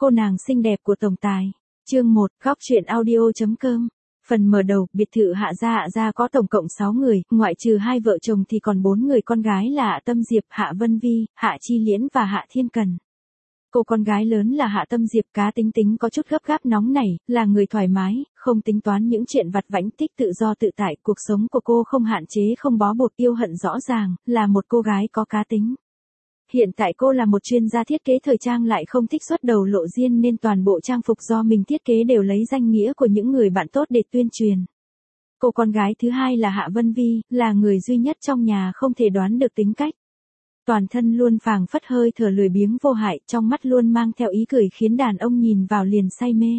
cô nàng xinh đẹp của tổng tài. Chương 1, góc truyện audio.com. Phần mở đầu, biệt thự Hạ gia có tổng cộng 6 người, ngoại trừ 2 vợ chồng thì còn 4 người con gái là Hạ Tâm Diệp, Hạ Vân Vi, Hạ Chi Liễn và Hạ Thiên Cần. Cô con gái lớn là Hạ Tâm Diệp, cá tính có chút gấp gáp nóng nảy, là người thoải mái, không tính toán những chuyện vặt vãnh, thích tự do tự tại, cuộc sống của cô không hạn chế, không bó buộc, yêu hận rõ ràng, là một cô gái có cá tính. Hiện tại cô là một chuyên gia thiết kế thời trang, lại không thích xuất đầu lộ diên nên toàn bộ trang phục do mình thiết kế đều lấy danh nghĩa của những người bạn tốt để tuyên truyền. Cô con gái thứ hai là Hạ Vân Vi, là người duy nhất trong nhà không thể đoán được tính cách. Toàn thân luôn phảng phất hơi thở lười biếng vô hại, trong mắt luôn mang theo ý cười khiến đàn ông nhìn vào liền say mê.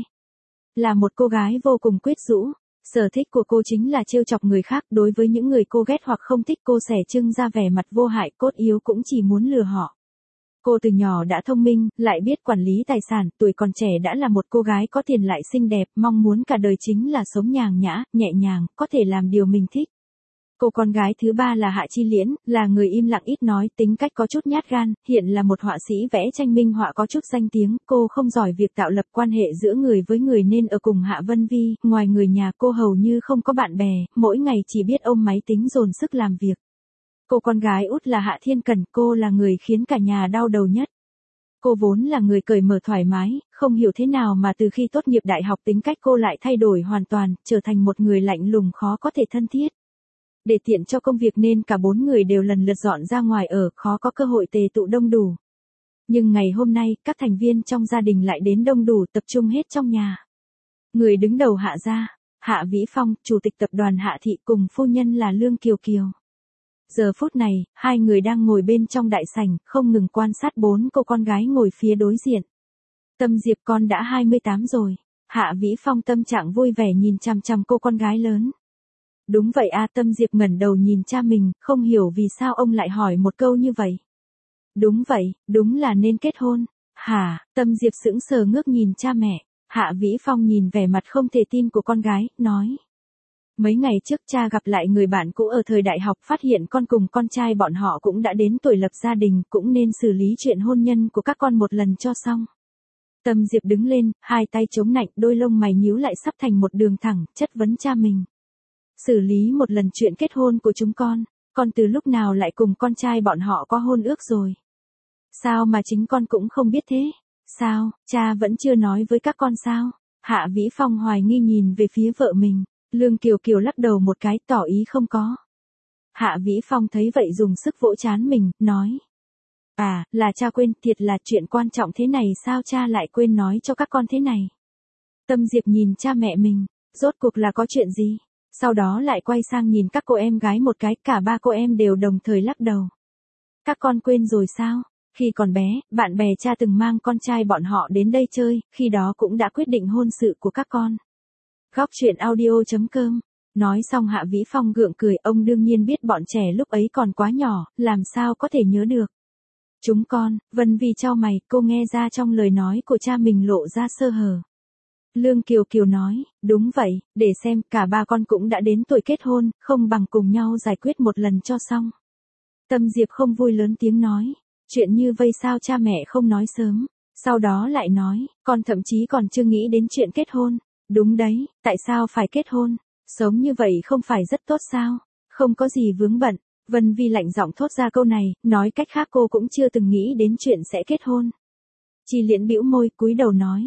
Là một cô gái vô cùng quyến rũ. Sở thích của cô chính là trêu chọc người khác, đối với những người cô ghét hoặc không thích cô xẻ trưng ra vẻ mặt vô hại, cốt yếu cũng chỉ muốn lừa họ. Cô từ nhỏ đã thông minh, lại biết quản lý tài sản, tuổi còn trẻ đã là một cô gái có tiền lại xinh đẹp, mong muốn cả đời chính là sống nhàn nhã, nhẹ nhàng, có thể làm điều mình thích. Cô con gái thứ ba là Hạ Chi Liễn, là người im lặng ít nói, tính cách có chút nhát gan, hiện là một họa sĩ vẽ tranh minh họa có chút danh tiếng, cô không giỏi việc tạo lập quan hệ giữa người với người nên ở cùng Hạ Vân Vi, ngoài người nhà cô hầu như không có bạn bè, mỗi ngày chỉ biết ôm máy tính dồn sức làm việc. Cô con gái út là Hạ Thiên Cần, cô là người khiến cả nhà đau đầu nhất. Cô vốn là người cởi mở thoải mái, không hiểu thế nào mà từ khi tốt nghiệp đại học tính cách cô lại thay đổi hoàn toàn, trở thành một người lạnh lùng khó có thể thân thiết. Để tiện cho công việc nên cả 4 người đều lần lượt dọn ra ngoài ở, khó có cơ hội tề tụ đông đủ. Nhưng ngày hôm nay, các thành viên trong gia đình lại đến đông đủ, tập trung hết trong nhà. Người đứng đầu Hạ gia, Hạ Vĩ Phong, chủ tịch tập đoàn Hạ Thị, cùng phu nhân là Lương Kiều Kiều. Giờ phút này, hai người đang ngồi bên trong đại sảnh, không ngừng quan sát 4 cô con gái ngồi phía đối diện. Tâm Diệp, con đã 28 rồi. Hạ Vĩ Phong tâm trạng vui vẻ nhìn chằm chằm cô con gái lớn. Đúng vậy à, Tâm Diệp ngẩng đầu nhìn cha mình, không hiểu vì sao ông lại hỏi một câu như vậy. Đúng vậy, đúng là nên kết hôn. Hả? Tâm Diệp sững sờ ngước nhìn cha mẹ. Hạ Vĩ Phong nhìn vẻ mặt không thể tin của con gái, nói. Mấy ngày trước cha gặp lại người bạn cũ ở thời đại học, phát hiện con cùng con trai bọn họ cũng đã đến tuổi lập gia đình, cũng nên xử lý chuyện hôn nhân của các con một lần cho xong. Tâm Diệp đứng lên, hai tay chống nạnh, đôi lông mày nhíu lại sắp thành một đường thẳng, chất vấn cha mình. Xử lý một lần chuyện kết hôn của chúng con từ lúc nào lại cùng con trai bọn họ có hôn ước rồi? Sao mà chính con cũng không biết thế? Sao, cha vẫn chưa nói với các con sao? Hạ Vĩ Phong hoài nghi nhìn về phía vợ mình. Lương Kiều Kiều lắc đầu một cái, tỏ ý không có. Hạ Vĩ Phong thấy vậy dùng sức vỗ trán mình, nói. À, là cha quên, thiệt là chuyện quan trọng thế này sao cha lại quên nói cho các con thế này? Tâm Diệp nhìn cha mẹ mình, rốt cuộc là có chuyện gì? Sau đó lại quay sang nhìn các cô em gái một cái, cả 3 cô em đều đồng thời lắc đầu. Các con quên rồi sao? Khi còn bé, bạn bè cha từng mang con trai bọn họ đến đây chơi, khi đó cũng đã quyết định hôn sự của các con. Góc truyện audio.com. Nói xong Hạ Vĩ Phong gượng cười, ông đương nhiên biết bọn trẻ lúc ấy còn quá nhỏ, làm sao có thể nhớ được. Chúng con, Vân Vi chau mày, cô nghe ra trong lời nói của cha mình lộ ra sơ hở. Lương Kiều Kiều nói, đúng vậy, để xem, cả 3 con cũng đã đến tuổi kết hôn, không bằng cùng nhau giải quyết một lần cho xong. Tâm Diệp không vui lớn tiếng nói, chuyện như vây sao cha mẹ không nói sớm, sau đó lại nói, con thậm chí còn chưa nghĩ đến chuyện kết hôn. Đúng đấy, tại sao phải kết hôn? Sống như vậy không phải rất tốt sao? Không có gì vướng bận. Vân Vi lạnh giọng thốt ra câu này, nói cách khác cô cũng chưa từng nghĩ đến chuyện sẽ kết hôn. Chi Liễn bĩu môi, cúi đầu nói,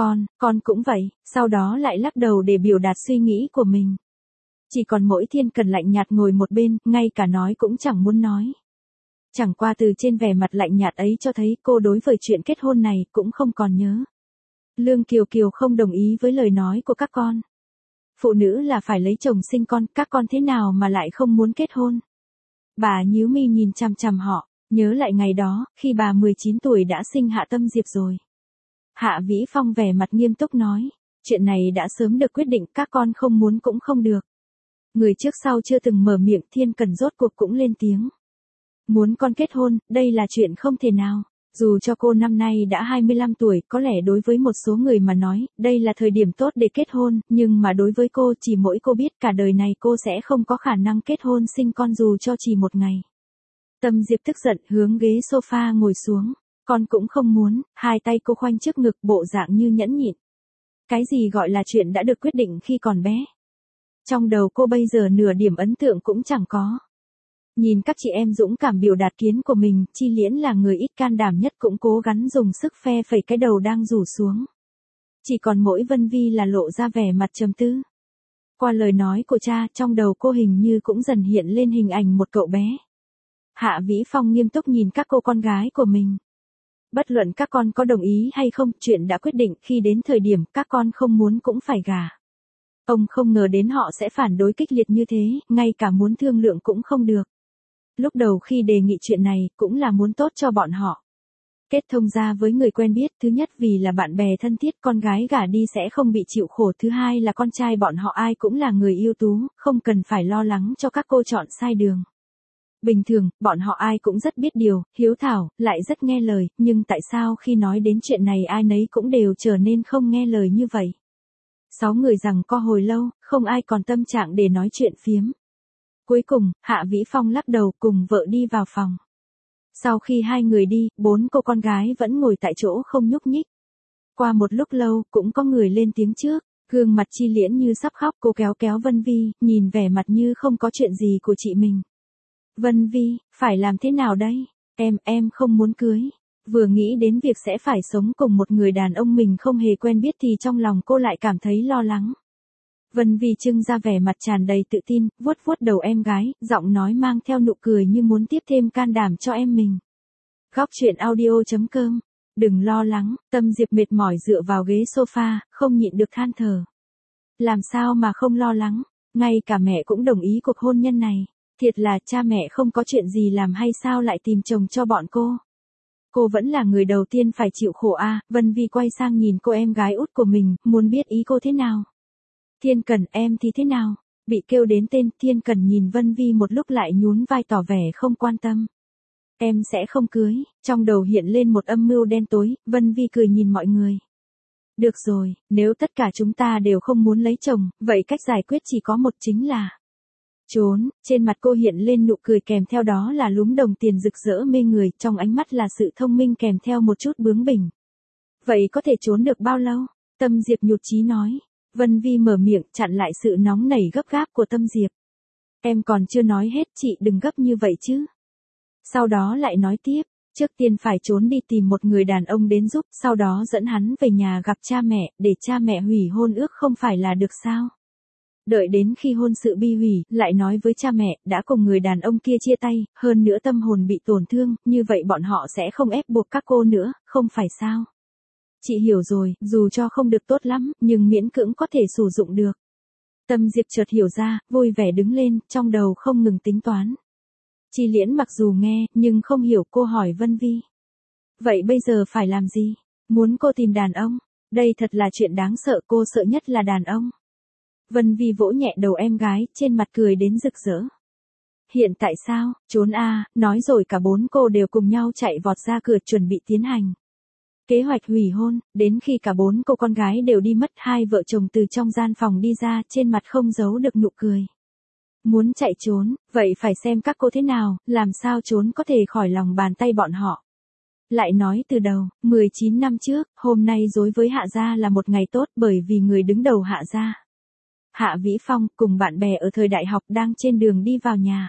con cũng vậy, sau đó lại lắc đầu để biểu đạt suy nghĩ của mình. Chỉ còn mỗi Thiên Cần lạnh nhạt ngồi một bên, ngay cả nói cũng chẳng muốn nói. Chẳng qua từ trên vẻ mặt lạnh nhạt ấy cho thấy cô đối với chuyện kết hôn này cũng không còn nhớ. Lương Kiều Kiều không đồng ý với lời nói của các con. Phụ nữ là phải lấy chồng sinh con, các con thế nào mà lại không muốn kết hôn? Bà nhíu mi nhìn chằm chằm họ, nhớ lại ngày đó, khi bà 19 tuổi đã sinh Hạ Tâm Diệp rồi. Hạ Vĩ Phong vẻ mặt nghiêm túc nói, chuyện này đã sớm được quyết định, các con không muốn cũng không được. Người trước sau chưa từng mở miệng, Thiên Cần rốt cuộc cũng lên tiếng. Muốn con kết hôn, đây là chuyện không thể nào. Dù cho cô năm nay đã 25 tuổi, có lẽ đối với một số người mà nói, đây là thời điểm tốt để kết hôn, nhưng mà đối với cô, chỉ mỗi cô biết cả đời này cô sẽ không có khả năng kết hôn sinh con dù cho chỉ một ngày. Tâm Diệp tức giận hướng ghế sofa ngồi xuống. Con cũng không muốn, hai tay cô khoanh trước ngực bộ dạng như nhẫn nhịn. Cái gì gọi là chuyện đã được quyết định khi còn bé? Trong đầu cô bây giờ nửa điểm ấn tượng cũng chẳng có. Nhìn các chị em dũng cảm biểu đạt kiến của mình, Chi Liễn là người ít can đảm nhất cũng cố gắng dùng sức phe phẩy cái đầu đang rủ xuống. Chỉ còn mỗi Vân Vi là lộ ra vẻ mặt trầm tư. Qua lời nói của cha, trong đầu cô hình như cũng dần hiện lên hình ảnh một cậu bé. Hạ Vĩ Phong nghiêm túc nhìn các cô con gái của mình. Bất luận các con có đồng ý hay không, chuyện đã quyết định, khi đến thời điểm các con không muốn cũng phải gả. Ông không ngờ đến họ sẽ phản đối kịch liệt như thế, ngay cả muốn thương lượng cũng không được. Lúc đầu khi đề nghị chuyện này, cũng là muốn tốt cho bọn họ. Kết thông gia với người quen biết, thứ nhất vì là bạn bè thân thiết, con gái gả đi sẽ không bị chịu khổ, thứ hai là con trai bọn họ ai cũng là người ưu tú, không cần phải lo lắng cho các cô chọn sai đường. Bình thường, bọn họ ai cũng rất biết điều, hiếu thảo, lại rất nghe lời, nhưng tại sao khi nói đến chuyện này ai nấy cũng đều trở nên không nghe lời như vậy? 6 người giằng co hồi lâu, không ai còn tâm trạng để nói chuyện phiếm. Cuối cùng, Hạ Vĩ Phong lắc đầu cùng vợ đi vào phòng. Sau khi hai người đi, 4 cô con gái vẫn ngồi tại chỗ không nhúc nhích. Qua một lúc lâu, cũng có người lên tiếng trước, gương mặt Chi Liễn như sắp khóc, cô kéo kéo Vân Vi, nhìn vẻ mặt như không có chuyện gì của chị mình. Vân Vi, phải làm thế nào đây? Em không muốn cưới. Vừa nghĩ đến việc sẽ phải sống cùng một người đàn ông mình không hề quen biết thì trong lòng cô lại cảm thấy lo lắng. Vân Vi trưng ra vẻ mặt tràn đầy tự tin, vuốt vuốt đầu em gái, giọng nói mang theo nụ cười như muốn tiếp thêm can đảm cho em mình. Góc truyện audio.com. Đừng lo lắng, Tâm Diệp mệt mỏi dựa vào ghế sofa, không nhịn được than thở. Làm sao mà không lo lắng, ngay cả mẹ cũng đồng ý cuộc hôn nhân này. Thiệt là cha mẹ không có chuyện gì làm hay sao lại tìm chồng cho bọn cô. Cô vẫn là người đầu tiên phải chịu khổ à? Vân Vi quay sang nhìn cô em gái út của mình, muốn biết ý cô thế nào. Thiên Cần, em thì thế nào? Bị kêu đến tên, Thiên Cần nhìn Vân Vi một lúc lại nhún vai tỏ vẻ không quan tâm. Em sẽ không cưới, trong đầu hiện lên một âm mưu đen tối, Vân Vi cười nhìn mọi người. Được rồi, nếu tất cả chúng ta đều không muốn lấy chồng, vậy cách giải quyết chỉ có một, chính là trốn. Trên mặt cô hiện lên nụ cười kèm theo đó là lúm đồng tiền rực rỡ mê người, trong ánh mắt là sự thông minh kèm theo một chút bướng bỉnh. Vậy có thể trốn được bao lâu? Tâm Diệp nhụt chí nói. Vân Vi mở miệng chặn lại sự nóng nảy gấp gáp của Tâm Diệp. Em còn chưa nói hết, chị đừng gấp như vậy chứ. Sau đó lại nói tiếp, trước tiên phải trốn đi tìm một người đàn ông đến giúp, sau đó dẫn hắn về nhà gặp cha mẹ, để cha mẹ hủy hôn ước không phải là được sao? Đợi đến khi hôn sự bi hủy, lại nói với cha mẹ, đã cùng người đàn ông kia chia tay, hơn nữa tâm hồn bị tổn thương, như vậy bọn họ sẽ không ép buộc các cô nữa, không phải sao? Chị hiểu rồi, dù cho không được tốt lắm, nhưng miễn cưỡng có thể sử dụng được. Tâm Diệp chợt hiểu ra, vui vẻ đứng lên, trong đầu không ngừng tính toán. Chi Liễn mặc dù nghe, nhưng không hiểu, cô hỏi Vân Vi. Vậy bây giờ phải làm gì? Muốn cô tìm đàn ông? Đây thật là chuyện đáng sợ, cô sợ nhất là đàn ông. Vân Vi vỗ nhẹ đầu em gái, trên mặt cười đến rực rỡ. Hiện tại sao? Trốn à? Nói rồi cả 4 cô đều cùng nhau chạy vọt ra cửa chuẩn bị tiến hành kế hoạch hủy hôn. Đến khi cả 4 cô con gái đều đi mất, hai vợ chồng từ trong gian phòng đi ra, trên mặt không giấu được nụ cười. Muốn chạy trốn, vậy phải xem các cô thế nào, làm sao trốn có thể khỏi lòng bàn tay bọn họ. Lại nói từ đầu, 19 năm trước, hôm nay đối với Hạ gia là một ngày tốt, bởi vì người đứng đầu Hạ gia, Hạ Vĩ Phong, cùng bạn bè ở thời đại học đang trên đường đi vào nhà.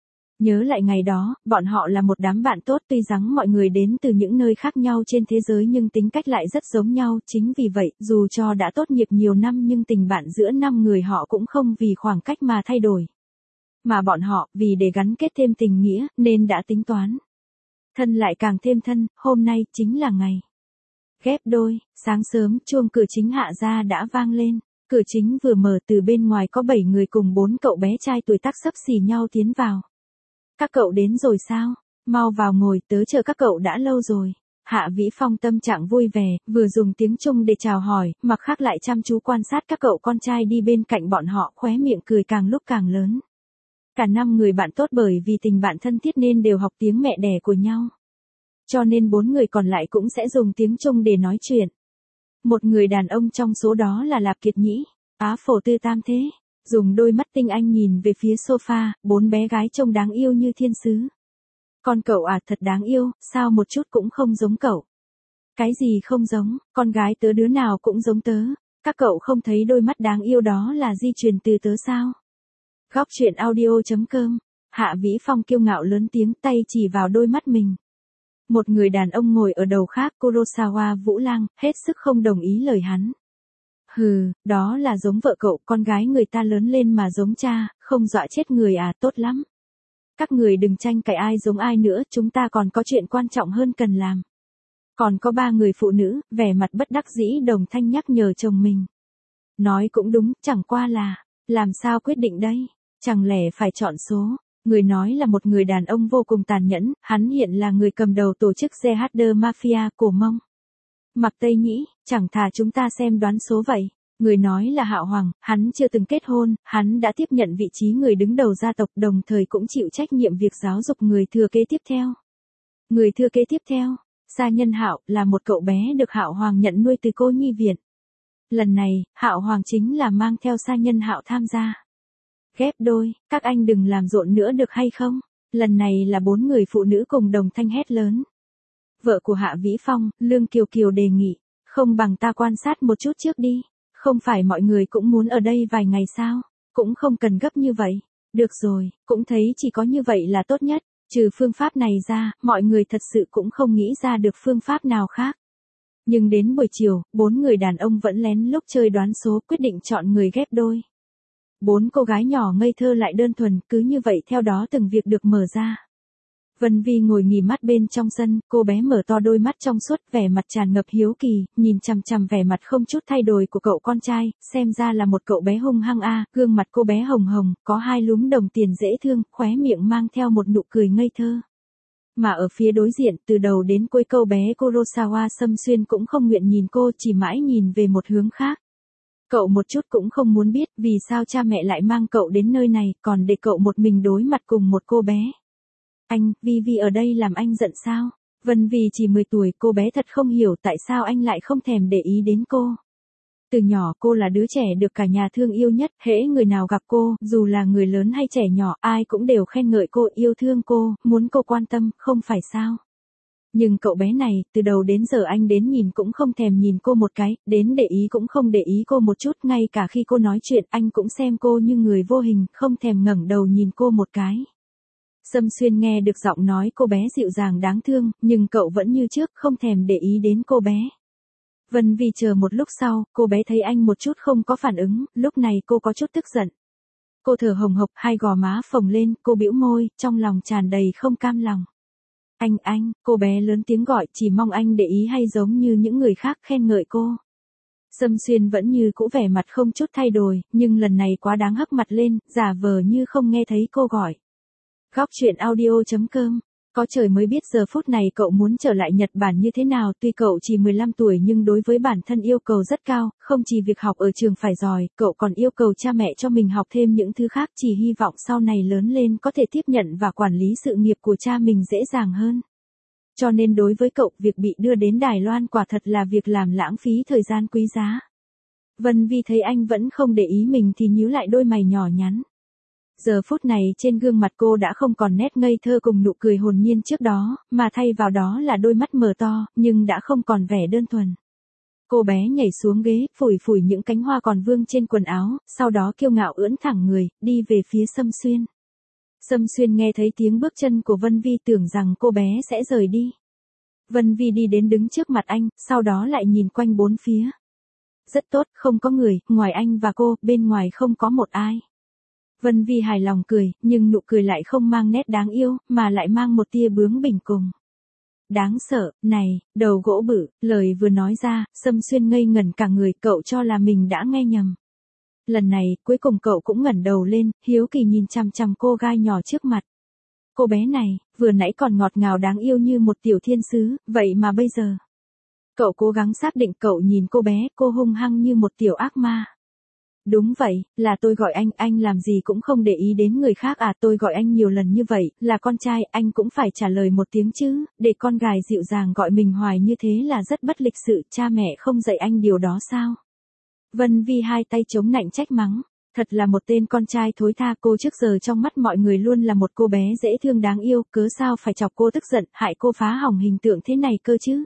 Nhớ lại ngày đó, bọn họ là một đám bạn tốt, tuy rằng mọi người đến từ những nơi khác nhau trên thế giới nhưng tính cách lại rất giống nhau, chính vì vậy, dù cho đã tốt nghiệp nhiều năm nhưng tình bạn giữa 5 người họ cũng không vì khoảng cách mà thay đổi. Mà bọn họ, vì để gắn kết thêm tình nghĩa, nên đã tính toán. Thân lại càng thêm thân, hôm nay chính là ngày ghép đôi. Sáng sớm, chuông cửa chính Hạ gia đã vang lên. Cửa chính vừa mở, từ bên ngoài có 7 người cùng 4 cậu bé trai tuổi tác xấp xỉ nhau tiến vào. Các cậu đến rồi sao? Mau vào ngồi, tớ chờ các cậu đã lâu rồi. Hạ Vĩ Phong tâm trạng vui vẻ, vừa dùng tiếng Trung để chào hỏi, mặt khác lại chăm chú quan sát các cậu con trai đi bên cạnh bọn họ, khóe miệng cười càng lúc càng lớn. Cả 5 người bạn tốt bởi vì tình bạn thân thiết nên đều học tiếng mẹ đẻ của nhau. Cho nên 4 người còn lại cũng sẽ dùng tiếng Trung để nói chuyện. Một người đàn ông trong số đó là Lạp Kiệt Nhĩ, Á Phổ Tư Tam Thế, dùng đôi mắt tinh anh nhìn về phía sofa, 4 bé gái trông đáng yêu như thiên sứ. Con cậu à thật đáng yêu, sao một chút cũng không giống cậu. Cái gì không giống, con gái tớ đứa nào cũng giống tớ. Các cậu không thấy đôi mắt đáng yêu đó là di truyền từ tớ sao? Góc truyện audio.com. Hạ Vĩ Phong kiêu ngạo lớn tiếng, tay chỉ vào đôi mắt mình. Một người đàn ông ngồi ở đầu khác, Kurosawa Vũ Lang, hết sức không đồng ý lời hắn. Hừ, đó là giống vợ cậu, con gái người ta lớn lên mà giống cha, không dọa chết người à, tốt lắm. Các người đừng tranh cãi ai giống ai nữa, chúng ta còn có chuyện quan trọng hơn cần làm. Còn có 3 người phụ nữ, vẻ mặt bất đắc dĩ đồng thanh nhắc nhở chồng mình. Nói cũng đúng, chẳng qua là, làm sao quyết định đây, chẳng lẽ phải chọn số. Người nói là một người đàn ông vô cùng tàn nhẫn, hắn hiện là người cầm đầu tổ chức Jihad Mafia Cổ Mông. Mặc Tây Nhĩ, chẳng thà chúng ta xem đoán số vậy. Người nói là Hạo Hoàng, hắn chưa từng kết hôn, hắn đã tiếp nhận vị trí người đứng đầu gia tộc, đồng thời cũng chịu trách nhiệm việc giáo dục người thừa kế tiếp theo. Người thừa kế tiếp theo, Sa Nhân Hạo, là một cậu bé được Hạo Hoàng nhận nuôi từ cô nhi viện. Lần này, Hạo Hoàng chính là mang theo Sa Nhân Hạo tham gia. Ghép đôi, các anh đừng làm rộn nữa được hay không? Lần này là 4 người phụ nữ cùng đồng thanh hét lớn. Vợ của Hạ Vĩ Phong, Lương Kiều Kiều đề nghị, không bằng ta quan sát một chút trước đi. Không phải mọi người cũng muốn ở đây vài ngày sao? Cũng không cần gấp như vậy. Được rồi, cũng thấy chỉ có như vậy là tốt nhất. Trừ phương pháp này ra, mọi người thật sự cũng không nghĩ ra được phương pháp nào khác. Nhưng đến buổi chiều, 4 người đàn ông vẫn lén lúc chơi đoán số, quyết định chọn người ghép đôi. 4 cô gái nhỏ ngây thơ lại đơn thuần, cứ như vậy theo đó từng việc được mở ra. Vân Vi ngồi nghỉ mắt bên trong sân, cô bé mở to đôi mắt trong suốt, vẻ mặt tràn ngập hiếu kỳ, nhìn chằm chằm vẻ mặt không chút thay đổi của cậu con trai, xem ra là một cậu bé hung hăng a. Gương mặt cô bé hồng hồng, có 2 lúm đồng tiền dễ thương, khóe miệng mang theo một nụ cười ngây thơ. Mà ở phía đối diện, từ đầu đến cuối cậu bé Kurosawa Sâm Xuyên cũng không nguyện nhìn cô, chỉ mãi nhìn về một hướng khác. Cậu một chút cũng không muốn biết vì sao cha mẹ lại mang cậu đến nơi này, còn để cậu một mình đối mặt cùng một cô bé. Anh, Vi ở đây làm anh giận sao? Vân Vi chỉ 10 tuổi, cô bé thật không hiểu tại sao anh lại không thèm để ý đến cô. Từ nhỏ cô là đứa trẻ được cả nhà thương yêu nhất, hễ người nào gặp cô, dù là người lớn hay trẻ nhỏ, ai cũng đều khen ngợi cô, yêu thương cô, muốn cô quan tâm, không phải sao? Nhưng cậu bé này, từ đầu đến giờ anh đến nhìn cũng không thèm nhìn cô một cái, đến để ý cũng không để ý cô một chút, ngay cả khi cô nói chuyện, anh cũng xem cô như người vô hình, không thèm ngẩng đầu nhìn cô một cái. Sâm Xuyên nghe được giọng nói cô bé dịu dàng đáng thương, nhưng cậu vẫn như trước, không thèm để ý đến cô bé. Vân Vi chờ một lúc sau, cô bé thấy anh một chút không có phản ứng, lúc này cô có chút tức giận. Cô thở hồng hộc, 2 gò má phồng lên, cô bĩu môi, trong lòng tràn đầy không cam lòng. Anh, cô bé lớn tiếng gọi, chỉ mong anh để ý hay giống như những người khác khen ngợi cô. Sâm Xuyên vẫn như cũ vẻ mặt không chút thay đổi, nhưng lần này quá đáng hắc mặt lên, giả vờ như không nghe thấy cô gọi. Góc truyện audio.com. Có trời mới biết giờ phút này cậu muốn trở lại Nhật Bản như thế nào, tuy cậu chỉ 15 tuổi nhưng đối với bản thân yêu cầu rất cao, không chỉ việc học ở trường phải giỏi, cậu còn yêu cầu cha mẹ cho mình học thêm những thứ khác, chỉ hy vọng sau này lớn lên có thể tiếp nhận và quản lý sự nghiệp của cha mình dễ dàng hơn. Cho nên đối với cậu, việc bị đưa đến Đài Loan quả thật là việc làm lãng phí thời gian quý giá. Vân Vi thấy anh vẫn không để ý mình thì nhíu lại đôi mày nhỏ nhắn. Giờ phút này trên gương mặt cô đã không còn nét ngây thơ cùng nụ cười hồn nhiên trước đó, mà thay vào đó là đôi mắt mở to, nhưng đã không còn vẻ đơn thuần. Cô bé nhảy xuống ghế, phủi phủi những cánh hoa còn vương trên quần áo, sau đó kiêu ngạo ưỡn thẳng người, đi về phía Sâm Xuyên. Sâm Xuyên nghe thấy tiếng bước chân của Vân Vi tưởng rằng cô bé sẽ rời đi. Vân Vi đi đến đứng trước mặt anh, sau đó lại nhìn quanh bốn phía. Rất tốt, không có người, ngoài anh và cô, bên ngoài không có một ai. Vân Vi hài lòng cười, nhưng nụ cười lại không mang nét đáng yêu, mà lại mang một tia bướng bỉnh cùng. Đáng sợ, này, đầu gỗ bự, lời vừa nói ra, Sâm Xuyên ngây ngẩn cả người, cậu cho là mình đã nghe nhầm. Lần này, cuối cùng cậu cũng ngẩng đầu lên, hiếu kỳ nhìn chằm chằm cô gái nhỏ trước mặt. Cô bé này, vừa nãy còn ngọt ngào đáng yêu như một tiểu thiên sứ, vậy mà bây giờ. Cậu cố gắng xác định, cậu nhìn cô bé, cô hung hăng như một tiểu ác ma. Đúng vậy, là tôi gọi anh làm gì cũng không để ý đến người khác à, tôi gọi anh nhiều lần như vậy, là con trai, anh cũng phải trả lời một tiếng chứ, để con gái dịu dàng gọi mình hoài như thế là rất bất lịch sự, cha mẹ không dạy anh điều đó sao? Vân Vi hai tay chống nạnh trách mắng, Thật là một tên con trai thối tha, cô trước giờ trong mắt mọi người luôn là một cô bé dễ thương đáng yêu, cớ sao phải chọc cô tức giận, hại cô phá hỏng hình tượng thế này cơ chứ.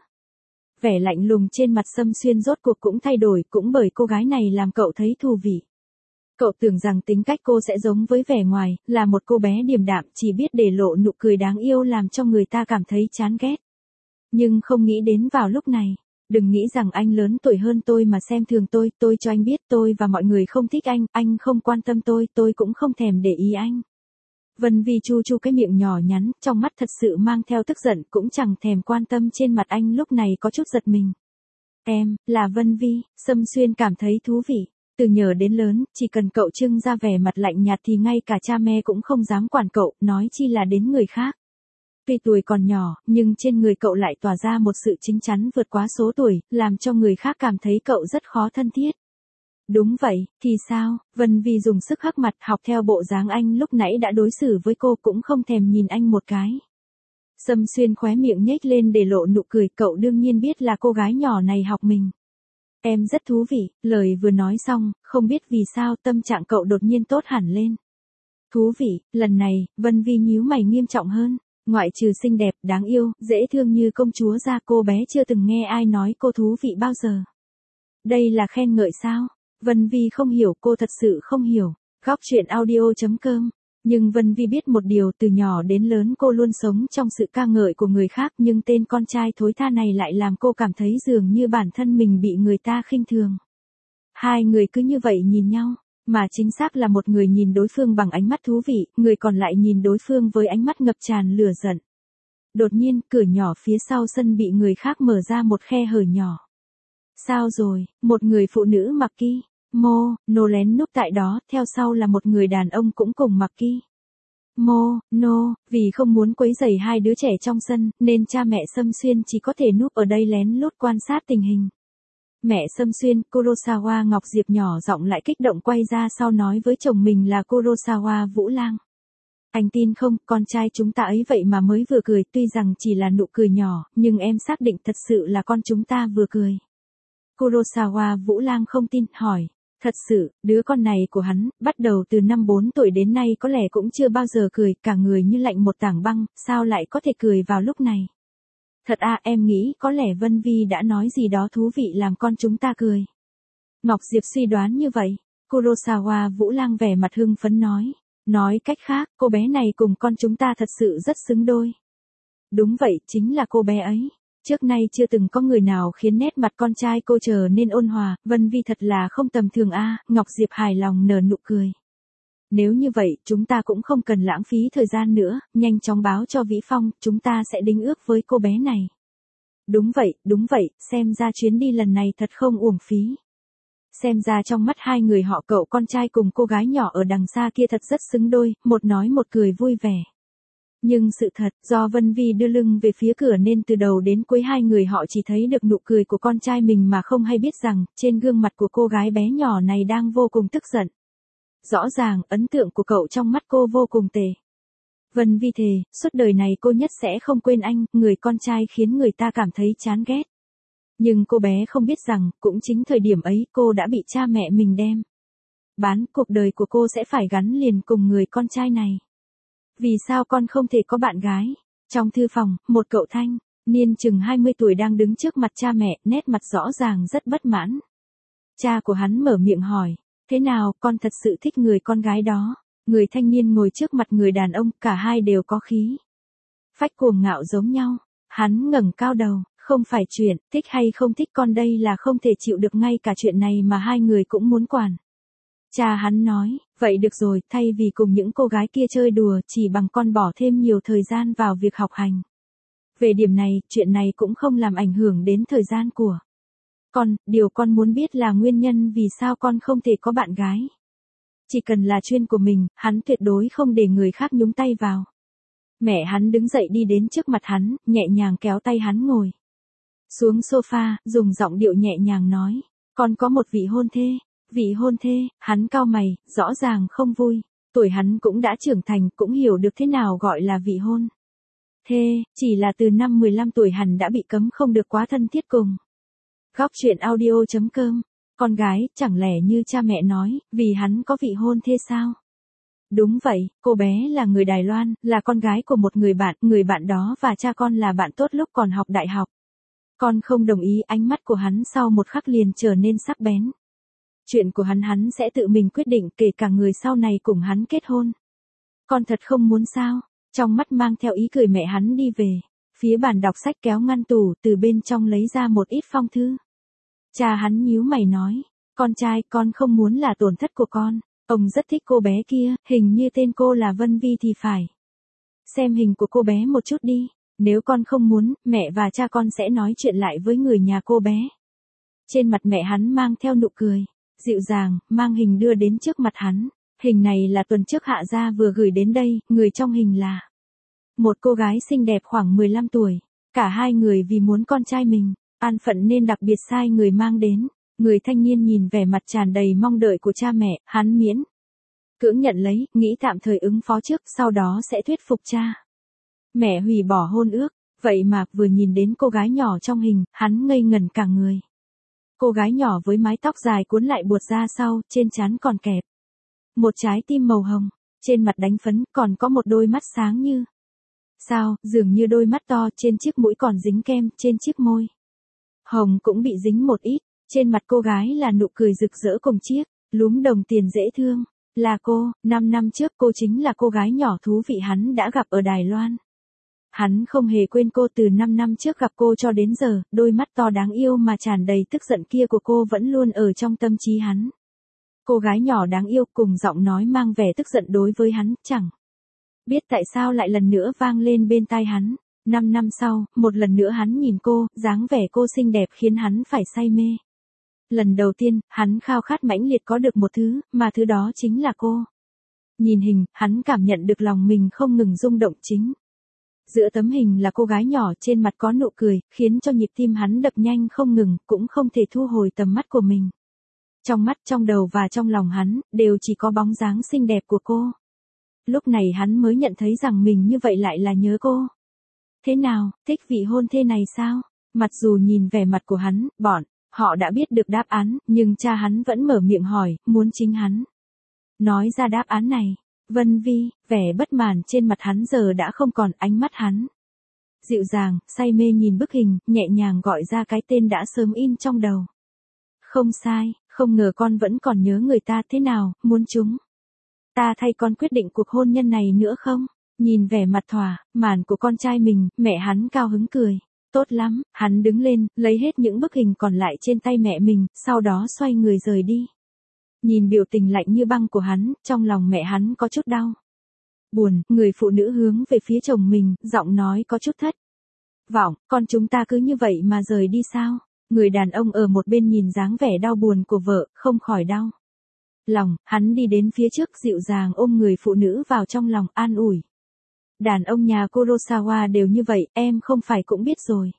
Vẻ lạnh lùng trên mặt Sâm Xuyên rốt cuộc cũng thay đổi, cũng bởi cô gái này làm cậu thấy thú vị. Cậu tưởng rằng tính cách cô sẽ giống với vẻ ngoài, là một cô bé điềm đạm, chỉ biết để lộ nụ cười đáng yêu làm cho người ta cảm thấy chán ghét. Nhưng không nghĩ đến vào lúc này. Đừng nghĩ rằng anh lớn tuổi hơn tôi mà xem thường tôi cho anh biết tôi và mọi người không thích anh không quan tâm tôi cũng không thèm để ý anh. Vân Vi chu chu cái miệng nhỏ nhắn, trong mắt thật sự mang theo tức giận, cũng chẳng thèm quan tâm trên mặt anh lúc này có chút giật mình. Em, là Vân Vi, Sâm Xuyên cảm thấy thú vị. Từ nhỏ đến lớn, chỉ cần cậu trưng ra vẻ mặt lạnh nhạt thì ngay cả cha mẹ cũng không dám quản cậu, nói chi là đến người khác. Tuy tuổi còn nhỏ, nhưng trên người cậu lại tỏa ra một sự chín chắn vượt quá số tuổi, làm cho người khác cảm thấy cậu rất khó thân thiết. Đúng vậy, thì sao? Vân Vi dùng sức hắc mặt, học theo bộ dáng anh lúc nãy đã đối xử với cô, cũng không thèm nhìn anh một cái. Sâm Xuyên khóe miệng nhếch lên để lộ nụ cười, cậu đương nhiên biết là cô gái nhỏ này học mình. Em rất thú vị, lời vừa nói xong, không biết vì sao tâm trạng cậu đột nhiên tốt hẳn lên. Thú vị, lần này, Vân Vi nhíu mày nghiêm trọng hơn. Ngoại trừ xinh đẹp, đáng yêu, dễ thương như công chúa ra, cô bé chưa từng nghe ai nói cô thú vị bao giờ. Đây là khen ngợi sao? Vân Vi không hiểu, cô thật sự không hiểu. Góc truyện audio.com. Nhưng Vân Vi biết một điều, từ nhỏ đến lớn cô luôn sống trong sự ca ngợi của người khác, nhưng tên con trai thối tha này lại làm cô cảm thấy dường như bản thân mình bị người ta khinh thường. Hai người cứ như vậy nhìn nhau. Mà chính xác là một người nhìn đối phương bằng ánh mắt thú vị, người còn lại nhìn đối phương với ánh mắt ngập tràn lửa giận. Đột nhiên, cửa nhỏ phía sau sân bị người khác mở ra một khe hở nhỏ. Sao rồi, một người phụ nữ mặc kimono lén núp tại đó, theo sau là một người đàn ông cũng cùng mặc kimono, vì không muốn quấy rầy hai đứa trẻ trong sân, nên cha mẹ Sâm Xuyên chỉ có thể núp ở đây lén lút quan sát tình hình. Mẹ Sâm Xuyên, Kurosawa Ngọc Diệp nhỏ giọng lại kích động quay ra sau nói với chồng mình là Kurosawa Vũ Lang. Anh tin không, con trai chúng ta ấy vậy mà mới vừa cười, tuy rằng chỉ là nụ cười nhỏ, nhưng em xác định thật sự là con chúng ta vừa cười. Kurosawa Vũ Lang không tin, hỏi. Thật sự, đứa con này của hắn, bắt đầu từ năm 4 tuổi đến nay có lẽ cũng chưa bao giờ cười, cả người như lạnh một tảng băng, sao lại có thể cười vào lúc này? Thật à, em nghĩ có lẽ Vân Vi đã nói gì đó thú vị làm con chúng ta cười. Ngọc Diệp suy đoán như vậy. Kurosawa Vũ Lang vẻ mặt hưng phấn nói. Nói cách khác, cô bé này cùng con chúng ta thật sự rất xứng đôi. Đúng vậy, chính là cô bé ấy. Trước nay chưa từng có người nào khiến nét mặt con trai cô trở nên ôn hòa, Vân Vi thật là không tầm thường a. Ngọc Diệp hài lòng nở nụ cười. Nếu như vậy, chúng ta cũng không cần lãng phí thời gian nữa, nhanh chóng báo cho Vĩ Phong, chúng ta sẽ đính ước với cô bé này. Đúng vậy, xem ra chuyến đi lần này thật không uổng phí. Xem ra trong mắt hai người họ cậu con trai cùng cô gái nhỏ ở đằng xa kia thật rất xứng đôi, một nói một cười vui vẻ. Nhưng sự thật, do Vân Vi đưa lưng về phía cửa nên từ đầu đến cuối hai người họ chỉ thấy được nụ cười của con trai mình mà không hay biết rằng, trên gương mặt của cô gái bé nhỏ này đang vô cùng tức giận. Rõ ràng, ấn tượng của cậu trong mắt cô vô cùng tệ. Vân Vi thề, suốt đời này cô nhất sẽ không quên anh, người con trai khiến người ta cảm thấy chán ghét. Nhưng cô bé không biết rằng, cũng chính thời điểm ấy cô đã bị cha mẹ mình đem bán, cuộc đời của cô sẽ phải gắn liền cùng người con trai này. Vì sao con không thể có bạn gái? Trong thư phòng, một cậu thanh niên chừng 20 tuổi đang đứng trước mặt cha mẹ, nét mặt rõ ràng rất bất mãn. Cha của hắn mở miệng hỏi, thế nào, con thật sự thích người con gái đó? Người thanh niên ngồi trước mặt người đàn ông, cả hai đều có khí phách cuồng ngạo giống nhau. Hắn ngẩng cao đầu, không phải chuyện thích hay không thích con đây là không thể chịu được, ngay cả chuyện này mà hai người cũng muốn quản. Cha hắn nói, vậy được rồi, thay vì cùng những cô gái kia chơi đùa, chỉ bằng con bỏ thêm nhiều thời gian vào việc học hành. Về điểm này, chuyện này cũng không làm ảnh hưởng đến thời gian của con, điều con muốn biết là nguyên nhân vì sao con không thể có bạn gái. Chỉ cần là chuyên của mình, hắn tuyệt đối không để người khác nhúng tay vào. Mẹ hắn đứng dậy đi đến trước mặt hắn, nhẹ nhàng kéo tay hắn ngồi xuống sofa, dùng giọng điệu nhẹ nhàng nói, con có một vị hôn thê. Vị hôn thê, hắn cau mày, rõ ràng không vui. Tuổi hắn cũng đã trưởng thành, cũng hiểu được thế nào gọi là vị hôn thê, chỉ là từ năm 15 tuổi hắn đã bị cấm không được quá thân thiết cùng. Góc truyện audio.com Con gái, chẳng lẽ như cha mẹ nói, vì hắn có vị hôn thê sao? Đúng vậy, cô bé là người Đài Loan, là con gái của một người bạn đó và cha con là bạn tốt lúc còn học đại học. Con không đồng ý. Ánh mắt của hắn sau một khắc liền trở nên sắc bén. Chuyện của hắn sẽ tự mình quyết định, kể cả người sau này cùng hắn kết hôn. Con thật không muốn sao? Trong mắt mang theo ý cười mẹ hắn đi về. Phía bàn đọc sách kéo ngăn tủ, từ bên trong lấy ra một ít phong thư. Cha hắn nhíu mày nói, con trai, con không muốn là tổn thất của con. Ông rất thích cô bé kia, hình như tên cô là Vân Vi thì phải. Xem hình của cô bé một chút đi. Nếu con không muốn, mẹ và cha con sẽ nói chuyện lại với người nhà cô bé. Trên mặt mẹ hắn mang theo nụ cười, dịu dàng, mang hình đưa đến trước mặt hắn. Hình này là tuần trước Hạ gia vừa gửi đến đây, người trong hình là một cô gái xinh đẹp khoảng 15 tuổi. Cả hai người vì muốn con trai mình, an phận nên đặc biệt sai người mang đến. Người thanh niên nhìn vẻ mặt tràn đầy mong đợi của cha mẹ, hắn miễn cưỡng nhận lấy, nghĩ tạm thời ứng phó trước, sau đó sẽ thuyết phục cha mẹ hủy bỏ hôn ước. Vậy mà vừa nhìn đến cô gái nhỏ trong hình, hắn ngây ngẩn cả người. Cô gái nhỏ với mái tóc dài cuốn lại buột ra sau, trên trán còn kẹp một trái tim màu hồng, trên mặt đánh phấn, còn có một đôi mắt sáng như sao, dường như đôi mắt to, trên chiếc mũi còn dính kem, trên chiếc môi hồng cũng bị dính một ít. Trên mặt cô gái là nụ cười rực rỡ cùng chiếc lúm đồng tiền dễ thương. Là cô, 5 năm trước cô chính là cô gái nhỏ thú vị hắn đã gặp ở Đài Loan. Hắn không hề quên cô từ 5 năm trước gặp cô cho đến giờ, đôi mắt to đáng yêu mà tràn đầy tức giận kia của cô vẫn luôn ở trong tâm trí hắn. Cô gái nhỏ đáng yêu cùng giọng nói mang vẻ tức giận đối với hắn, chẳng biết tại sao lại lần nữa vang lên bên tai hắn. 5 năm sau, một lần nữa hắn nhìn cô, dáng vẻ cô xinh đẹp khiến hắn phải say mê. Lần đầu tiên, hắn khao khát mãnh liệt có được một thứ, mà thứ đó chính là cô. Nhìn hình, hắn cảm nhận được lòng mình không ngừng rung động chính. Giữa tấm hình là cô gái nhỏ, trên mặt có nụ cười, khiến cho nhịp tim hắn đập nhanh không ngừng, cũng không thể thu hồi tầm mắt của mình. Trong mắt, trong đầu và trong lòng hắn, đều chỉ có bóng dáng xinh đẹp của cô. Lúc này hắn mới nhận thấy rằng mình như vậy lại là nhớ cô. Thế nào, thích vị hôn thê này sao? Mặc dù nhìn vẻ mặt của hắn, bọn họ đã biết được đáp án, nhưng cha hắn vẫn mở miệng hỏi, muốn chính hắn nói ra đáp án này. Vân Vi, vẻ bất mãn trên mặt hắn giờ đã không còn, ánh mắt hắn dịu dàng, say mê nhìn bức hình, nhẹ nhàng gọi ra cái tên đã sớm in trong đầu. Không sai, không ngờ con vẫn còn nhớ người ta. Thế nào, muốn chúng ta thay con quyết định cuộc hôn nhân này nữa không? Nhìn vẻ mặt thỏa mãn của con trai mình, mẹ hắn cao hứng cười. Tốt lắm, hắn đứng lên, lấy hết những bức hình còn lại trên tay mẹ mình, sau đó xoay người rời đi. Nhìn biểu tình lạnh như băng của hắn, trong lòng mẹ hắn có chút đau buồn. Người phụ nữ hướng về phía chồng mình, giọng nói có chút thất vọng, con chúng ta cứ như vậy mà rời đi sao? Người đàn ông ở một bên nhìn dáng vẻ đau buồn của vợ, không khỏi đau lòng. Hắn đi đến phía trước, dịu dàng ôm người phụ nữ vào trong lòng, an ủi. Đàn ông nhà Kurosawa đều như vậy, em không phải cũng biết rồi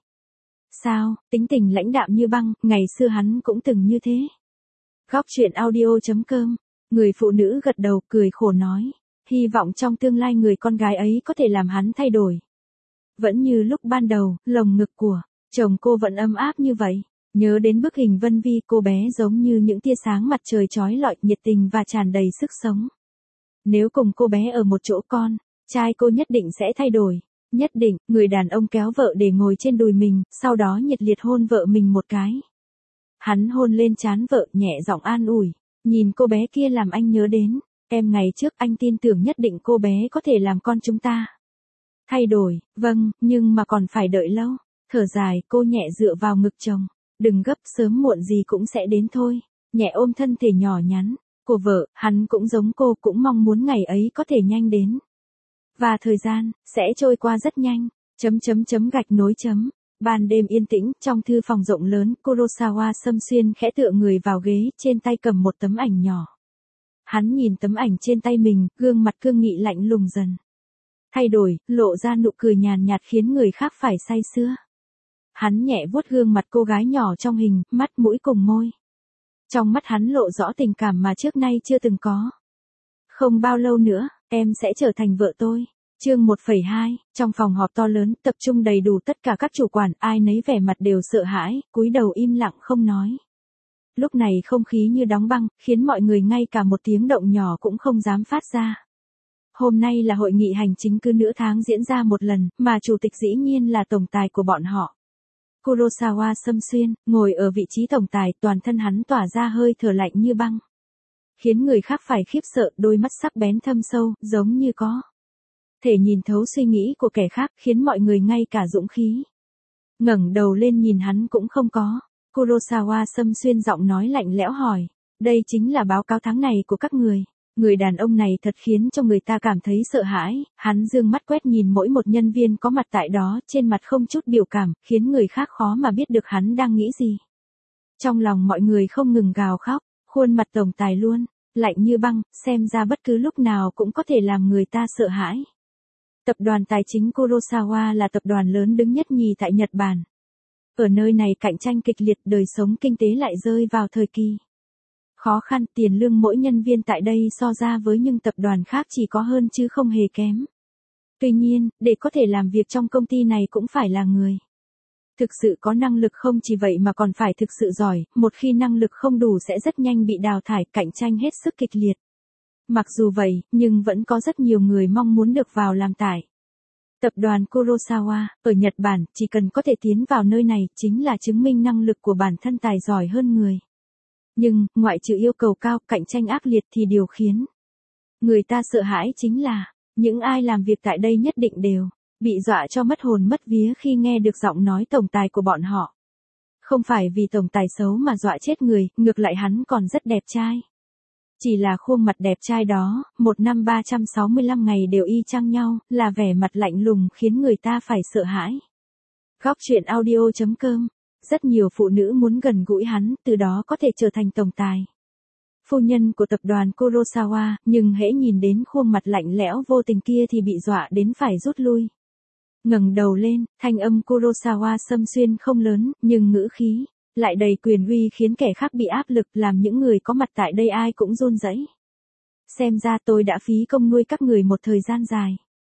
sao? Tính tình lãnh đạm như băng, ngày xưa hắn cũng từng như thế. Góc truyện audio.com. Người phụ nữ gật đầu, cười khổ nói, hy vọng trong tương lai người con gái ấy có thể làm hắn thay đổi. Vẫn như lúc ban đầu, lồng ngực của chồng cô vẫn ấm áp như vậy. Nhớ đến bức hình Vân Vi, cô bé giống như những tia sáng mặt trời chói lọi, nhiệt tình và tràn đầy sức sống. Nếu cùng cô bé ở một chỗ, con trai cô nhất định sẽ thay đổi. Nhất định. Người đàn ông kéo vợ để ngồi trên đùi mình, sau đó nhiệt liệt hôn vợ mình một cái. Hắn hôn lên trán vợ, nhẹ giọng an ủi. Nhìn cô bé kia làm anh nhớ đến em ngày trước, anh tin tưởng nhất định cô bé có thể làm con chúng ta thay đổi. Vâng, nhưng mà còn phải đợi lâu. Thở dài, cô nhẹ dựa vào ngực chồng. Đừng gấp, sớm muộn gì cũng sẽ đến thôi. Nhẹ ôm thân thể nhỏ nhắn của vợ, hắn cũng giống cô, cũng mong muốn ngày ấy có thể nhanh đến. Và thời gian sẽ trôi qua rất nhanh. Ban đêm yên tĩnh, trong thư phòng rộng lớn, Kurosawa Sâm Xuyên khẽ tựa người vào ghế, trên tay cầm một tấm ảnh nhỏ. Hắn nhìn tấm ảnh trên tay mình, gương mặt cương nghị lạnh lùng dần thay đổi, lộ ra nụ cười nhàn nhạt khiến người khác phải say sưa. Hắn nhẹ vuốt gương mặt cô gái nhỏ trong hình, mắt mũi cùng môi. Trong mắt hắn lộ rõ tình cảm mà trước nay chưa từng có. Không bao lâu nữa, em sẽ trở thành vợ tôi. Chương 1,2, trong phòng họp to lớn, tập trung đầy đủ tất cả các chủ quản, ai nấy vẻ mặt đều sợ hãi, cúi đầu im lặng không nói. Lúc này không khí như đóng băng, khiến mọi người ngay cả một tiếng động nhỏ cũng không dám phát ra. Hôm nay là hội nghị hành chính cứ nửa tháng diễn ra một lần, mà chủ tịch dĩ nhiên là tổng tài của bọn họ. Kurosawa Sâm Xuyên, ngồi ở vị trí tổng tài, toàn thân hắn tỏa ra hơi thở lạnh như băng. Khiến người khác phải khiếp sợ, đôi mắt sắc bén thâm sâu, giống như có thể nhìn thấu suy nghĩ của kẻ khác, khiến mọi người ngay cả dũng khí ngẩng đầu lên nhìn hắn cũng không có. Kurosawa Sâm Xuyên giọng nói lạnh lẽo hỏi, đây chính là báo cáo tháng này của các người. Người đàn ông này thật khiến cho người ta cảm thấy sợ hãi, hắn dương mắt quét nhìn mỗi một nhân viên có mặt tại đó, trên mặt không chút biểu cảm, khiến người khác khó mà biết được hắn đang nghĩ gì. Trong lòng mọi người không ngừng gào khóc, khuôn mặt tổng tài luôn lạnh như băng, xem ra bất cứ lúc nào cũng có thể làm người ta sợ hãi. Tập đoàn tài chính Kurosawa là tập đoàn lớn đứng nhất nhì tại Nhật Bản. Ở nơi này cạnh tranh kịch liệt, đời sống kinh tế lại rơi vào thời kỳ khó khăn, tiền lương mỗi nhân viên tại đây so ra với những tập đoàn khác chỉ có hơn chứ không hề kém. Tuy nhiên, để có thể làm việc trong công ty này cũng phải là người thực sự có năng lực, không chỉ vậy mà còn phải thực sự giỏi, một khi năng lực không đủ sẽ rất nhanh bị đào thải, cạnh tranh hết sức kịch liệt. Mặc dù vậy, nhưng vẫn có rất nhiều người mong muốn được vào làm tại tập đoàn Kurosawa. Ở Nhật Bản, chỉ cần có thể tiến vào nơi này, chính là chứng minh năng lực của bản thân tài giỏi hơn người. Nhưng, ngoại trừ yêu cầu cao, cạnh tranh ác liệt thì điều khiến người ta sợ hãi chính là, những ai làm việc tại đây nhất định đều bị dọa cho mất hồn mất vía khi nghe được giọng nói tổng tài của bọn họ. Không phải vì tổng tài xấu mà dọa chết người, ngược lại hắn còn rất đẹp trai. Chỉ là khuôn mặt đẹp trai đó, một năm 365 ngày đều y chang nhau, là vẻ mặt lạnh lùng khiến người ta phải sợ hãi. Góc truyện audio.com. Rất nhiều phụ nữ muốn gần gũi hắn, từ đó có thể trở thành tổng tài, phu nhân của tập đoàn Kurosawa, nhưng hễ nhìn đến khuôn mặt lạnh lẽo vô tình kia thì bị dọa đến phải rút lui. Ngẩng đầu lên, thanh âm Kurosawa Sâm Xuyên không lớn, nhưng ngữ khí lại đầy quyền uy khiến kẻ khác bị áp lực, làm những người có mặt tại đây ai cũng run rẩy. Xem ra tôi đã phí công nuôi các người một thời gian dài.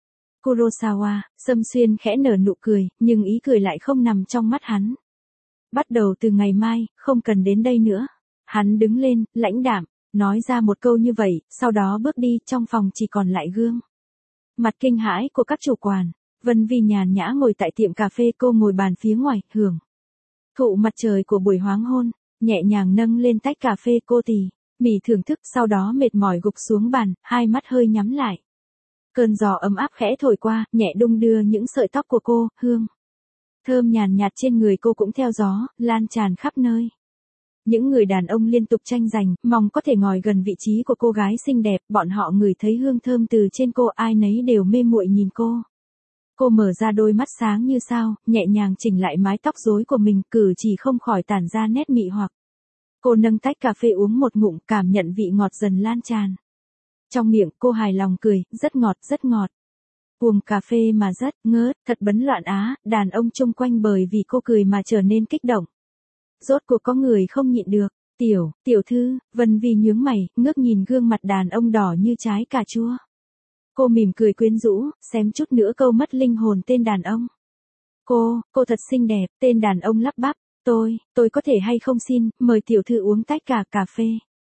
Kurosawa Sâm Xuyên khẽ nở nụ cười, nhưng ý cười lại không nằm trong mắt hắn. Bắt đầu từ ngày mai, không cần đến đây nữa. Hắn đứng lên, lãnh đạm, nói ra một câu như vậy, sau đó bước đi, trong phòng chỉ còn lại gương mặt kinh hãi của các chủ quán. Vân Vi nhàn nhã ngồi tại tiệm cà phê, cô ngồi bàn phía ngoài, hưởng thụ mặt trời của buổi hoàng hôn, nhẹ nhàng nâng lên tách cà phê, cô tỉ mỉ thưởng thức, sau đó mệt mỏi gục xuống bàn, hai mắt hơi nhắm lại. Cơn gió ấm áp khẽ thổi qua, nhẹ đung đưa những sợi tóc của cô, hương thơm nhàn nhạt trên người cô cũng theo gió lan tràn khắp nơi. Những người đàn ông liên tục tranh giành, mong có thể ngồi gần vị trí của cô gái xinh đẹp, bọn họ ngửi thấy hương thơm từ trên cô, ai nấy đều mê muội nhìn cô. Cô mở ra đôi mắt sáng như sao, nhẹ nhàng chỉnh lại mái tóc rối của mình, cử chỉ không khỏi tản ra nét mị hoặc. Cô nâng tách cà phê uống một ngụm, cảm nhận vị ngọt dần lan tràn trong miệng, cô hài lòng cười, rất ngọt, rất ngọt. Uống cà phê mà rất ngớt, thật bấn loạn á, đàn ông chung quanh bởi vì cô cười mà trở nên kích động. Rốt cuộc có người không nhịn được. Tiểu thư, Vân Vi nhướng mày, ngước nhìn gương mặt đàn ông đỏ như trái cà chua. Cô mỉm cười quyến rũ, xém chút nữa câu mất linh hồn tên đàn ông. Cô thật xinh đẹp, tên đàn ông lắp bắp, tôi có thể hay không xin, mời tiểu thư uống tách cà phê.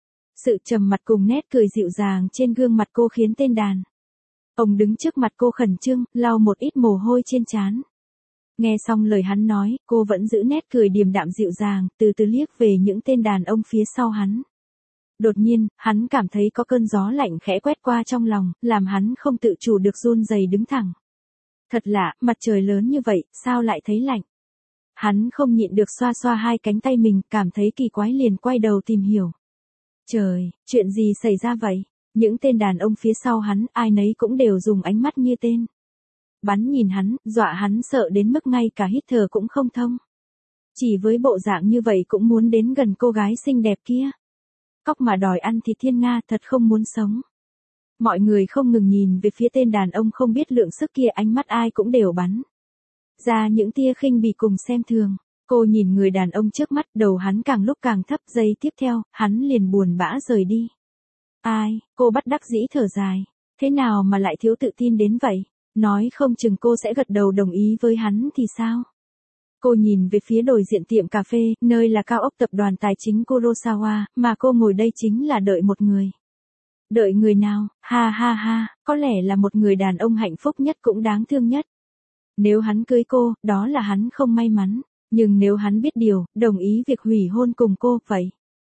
Sự trầm mặt cùng nét cười dịu dàng trên gương mặt cô khiến tên đàn ông đứng trước mặt cô khẩn trương, lau một ít mồ hôi trên trán. Nghe xong lời hắn nói, cô vẫn giữ nét cười điềm đạm dịu dàng, từ từ liếc về những tên đàn ông phía sau hắn. Đột nhiên, hắn cảm thấy có cơn gió lạnh khẽ quét qua trong lòng, làm hắn không tự chủ được run rẩy đứng thẳng. Thật lạ, mặt trời lớn như vậy, sao lại thấy lạnh? Hắn không nhịn được xoa xoa hai cánh tay mình, cảm thấy kỳ quái liền quay đầu tìm hiểu. Trời, chuyện gì xảy ra vậy? Những tên đàn ông phía sau hắn, ai nấy cũng đều dùng ánh mắt như tên bắn nhìn hắn, dọa hắn sợ đến mức ngay cả hít thở cũng không thông. Chỉ với bộ dạng như vậy cũng muốn đến gần cô gái xinh đẹp kia. Cóc mà đòi ăn thịt thiên nga, thật không muốn sống. Mọi người không ngừng nhìn về phía tên đàn ông không biết lượng sức kia, ánh mắt ai cũng đều bắn ra những tia khinh bỉ cùng xem thường. Cô nhìn người đàn ông trước mắt, đầu hắn càng lúc càng thấp, giây tiếp theo, hắn liền buồn bã rời đi. Ai, cô bất đắc dĩ thở dài. Thế nào mà lại thiếu tự tin đến vậy? Nói không chừng cô sẽ gật đầu đồng ý với hắn thì sao? Cô nhìn về phía đối diện tiệm cà phê, nơi là cao ốc tập đoàn tài chính Kurosawa, mà cô ngồi đây chính là đợi một người. Đợi người nào? Ha ha ha, có lẽ là một người đàn ông hạnh phúc nhất cũng đáng thương nhất. Nếu hắn cưới cô, đó là hắn không may mắn. Nhưng nếu hắn biết điều, đồng ý việc hủy hôn cùng cô, vậy.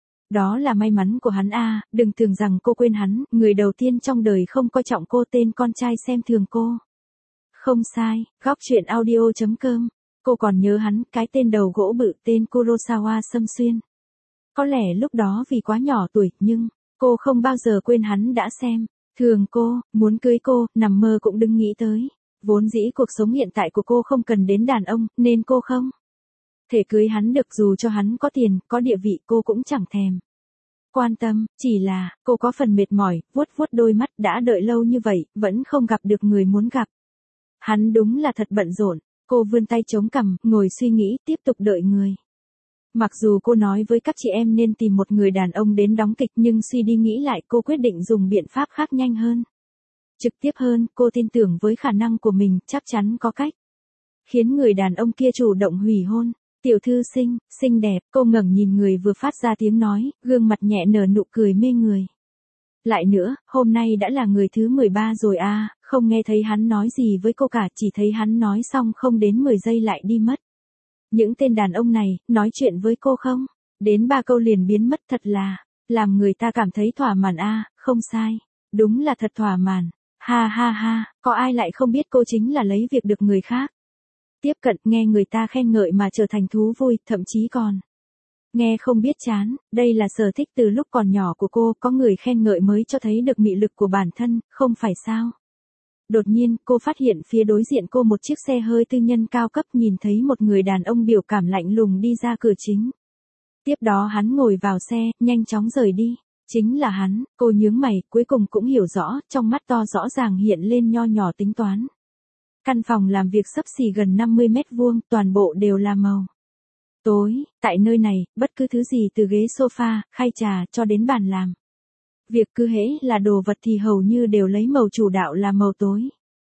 Đó là may mắn của hắn a. Đừng tưởng rằng cô quên hắn, người đầu tiên trong đời không coi trọng cô, tên con trai xem thường cô. Không sai, góc chuyện audio.com. Cô còn nhớ hắn, cái tên đầu gỗ bự tên Kurosawa Sâm Xuyên. Có lẽ lúc đó vì quá nhỏ tuổi, nhưng cô không bao giờ quên hắn đã xem thường cô, muốn cưới cô, nằm mơ cũng đừng nghĩ tới. Vốn dĩ cuộc sống hiện tại của cô không cần đến đàn ông, nên cô không thể cưới hắn được, dù cho hắn có tiền, có địa vị cô cũng chẳng thèm quan tâm, chỉ là, cô có phần mệt mỏi, vuốt vuốt đôi mắt, đã đợi lâu như vậy, vẫn không gặp được người muốn gặp. Hắn đúng là thật bận rộn, cô vươn tay chống cằm, ngồi suy nghĩ, tiếp tục đợi người. Mặc dù cô nói với các chị em nên tìm một người đàn ông đến đóng kịch, nhưng suy đi nghĩ lại cô quyết định dùng biện pháp khác nhanh hơn. Trực tiếp hơn, cô tin tưởng với khả năng của mình, chắc chắn có cách khiến người đàn ông kia chủ động hủy hôn. Tiểu thư xinh đẹp, cô ngẩng nhìn người vừa phát ra tiếng nói, gương mặt nhẹ nở nụ cười mê người. Lại nữa, hôm nay đã là người thứ 13 rồi à, không nghe thấy hắn nói gì với cô cả, chỉ thấy hắn nói xong không đến 10 giây lại đi mất. Những tên đàn ông này, nói chuyện với cô không? Đến 3 câu liền biến mất, thật là làm người ta cảm thấy thỏa mãn à, không sai. Đúng là thật thỏa mãn. Ha ha ha, có ai lại không biết cô chính là lấy việc được người khác tiếp cận, nghe người ta khen ngợi mà trở thành thú vui, thậm chí còn nghe không biết chán. Đây là sở thích từ lúc còn nhỏ của cô, có người khen ngợi mới cho thấy được mị lực của bản thân, không phải sao? Đột nhiên, cô phát hiện phía đối diện cô một chiếc xe hơi tư nhân cao cấp, nhìn thấy một người đàn ông biểu cảm lạnh lùng đi ra cửa chính. Tiếp đó hắn ngồi vào xe, nhanh chóng rời đi. Chính là hắn, cô nhướng mày, cuối cùng cũng hiểu rõ, trong mắt to rõ ràng hiện lên nho nhỏ tính toán. Căn phòng làm việc xấp xỉ gần 50 mét vuông, toàn bộ đều là màu tối. Tại nơi này, bất cứ thứ gì từ ghế sofa, khay trà, cho đến bàn làm việc, cứ hễ là đồ vật thì hầu như đều lấy màu chủ đạo là màu tối.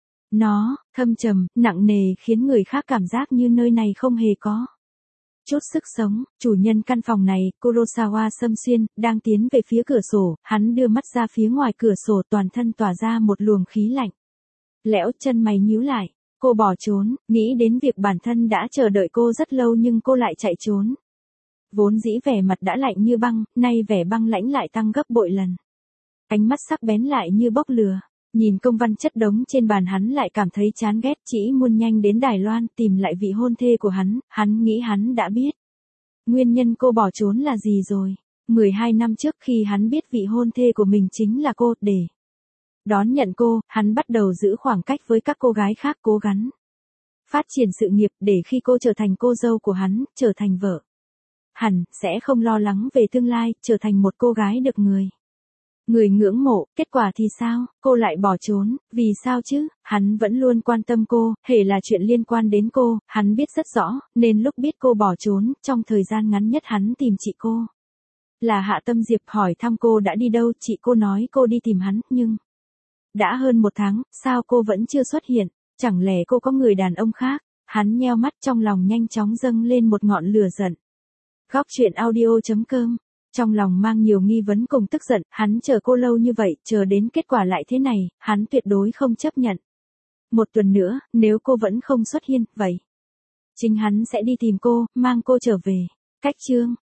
Nó thâm trầm, nặng nề, khiến người khác cảm giác như nơi này không hề có chút sức sống. Chủ nhân căn phòng này, Kurosawa Sâm Xuyên, đang tiến về phía cửa sổ, hắn đưa mắt ra phía ngoài cửa sổ, toàn thân tỏa ra một luồng khí lạnh lẽo, chân mày nhíu lại. Cô bỏ trốn, nghĩ đến việc bản thân đã chờ đợi cô rất lâu nhưng cô lại chạy trốn. Vốn dĩ vẻ mặt đã lạnh như băng, nay vẻ băng lãnh lại tăng gấp bội lần. Ánh mắt sắc bén lại như bốc lửa. Nhìn công văn chất đống trên bàn, hắn lại cảm thấy chán ghét, chỉ muốn nhanh đến Đài Loan tìm lại vị hôn thê của hắn nghĩ hắn đã biết nguyên nhân cô bỏ trốn là gì rồi. 12 năm trước khi hắn biết vị hôn thê của mình chính là cô, để đón nhận cô, hắn bắt đầu giữ khoảng cách với các cô gái khác, cố gắng phát triển sự nghiệp, để khi cô trở thành cô dâu của hắn, trở thành vợ, hẳn sẽ không lo lắng về tương lai, trở thành một cô gái được người ngưỡng mộ. Kết quả thì sao? Cô lại bỏ trốn, vì sao chứ? Hắn vẫn luôn quan tâm cô, hễ là chuyện liên quan đến cô, hắn biết rất rõ, nên lúc biết cô bỏ trốn, trong thời gian ngắn nhất hắn tìm chị cô là Hạ Tâm Diệp, hỏi thăm cô đã đi đâu, chị cô nói cô đi tìm hắn, nhưng đã hơn 1 tháng, sao cô vẫn chưa xuất hiện? Chẳng lẽ cô có người đàn ông khác? Hắn nheo mắt, trong lòng nhanh chóng dâng lên một ngọn lửa giận. Góc chuyện audio.com. Trong lòng mang nhiều nghi vấn cùng tức giận, hắn chờ cô lâu như vậy, chờ đến kết quả lại thế này, hắn tuyệt đối không chấp nhận. 1 tuần nữa, nếu cô vẫn không xuất hiện, vậy chính hắn sẽ đi tìm cô, mang cô trở về. Cách chương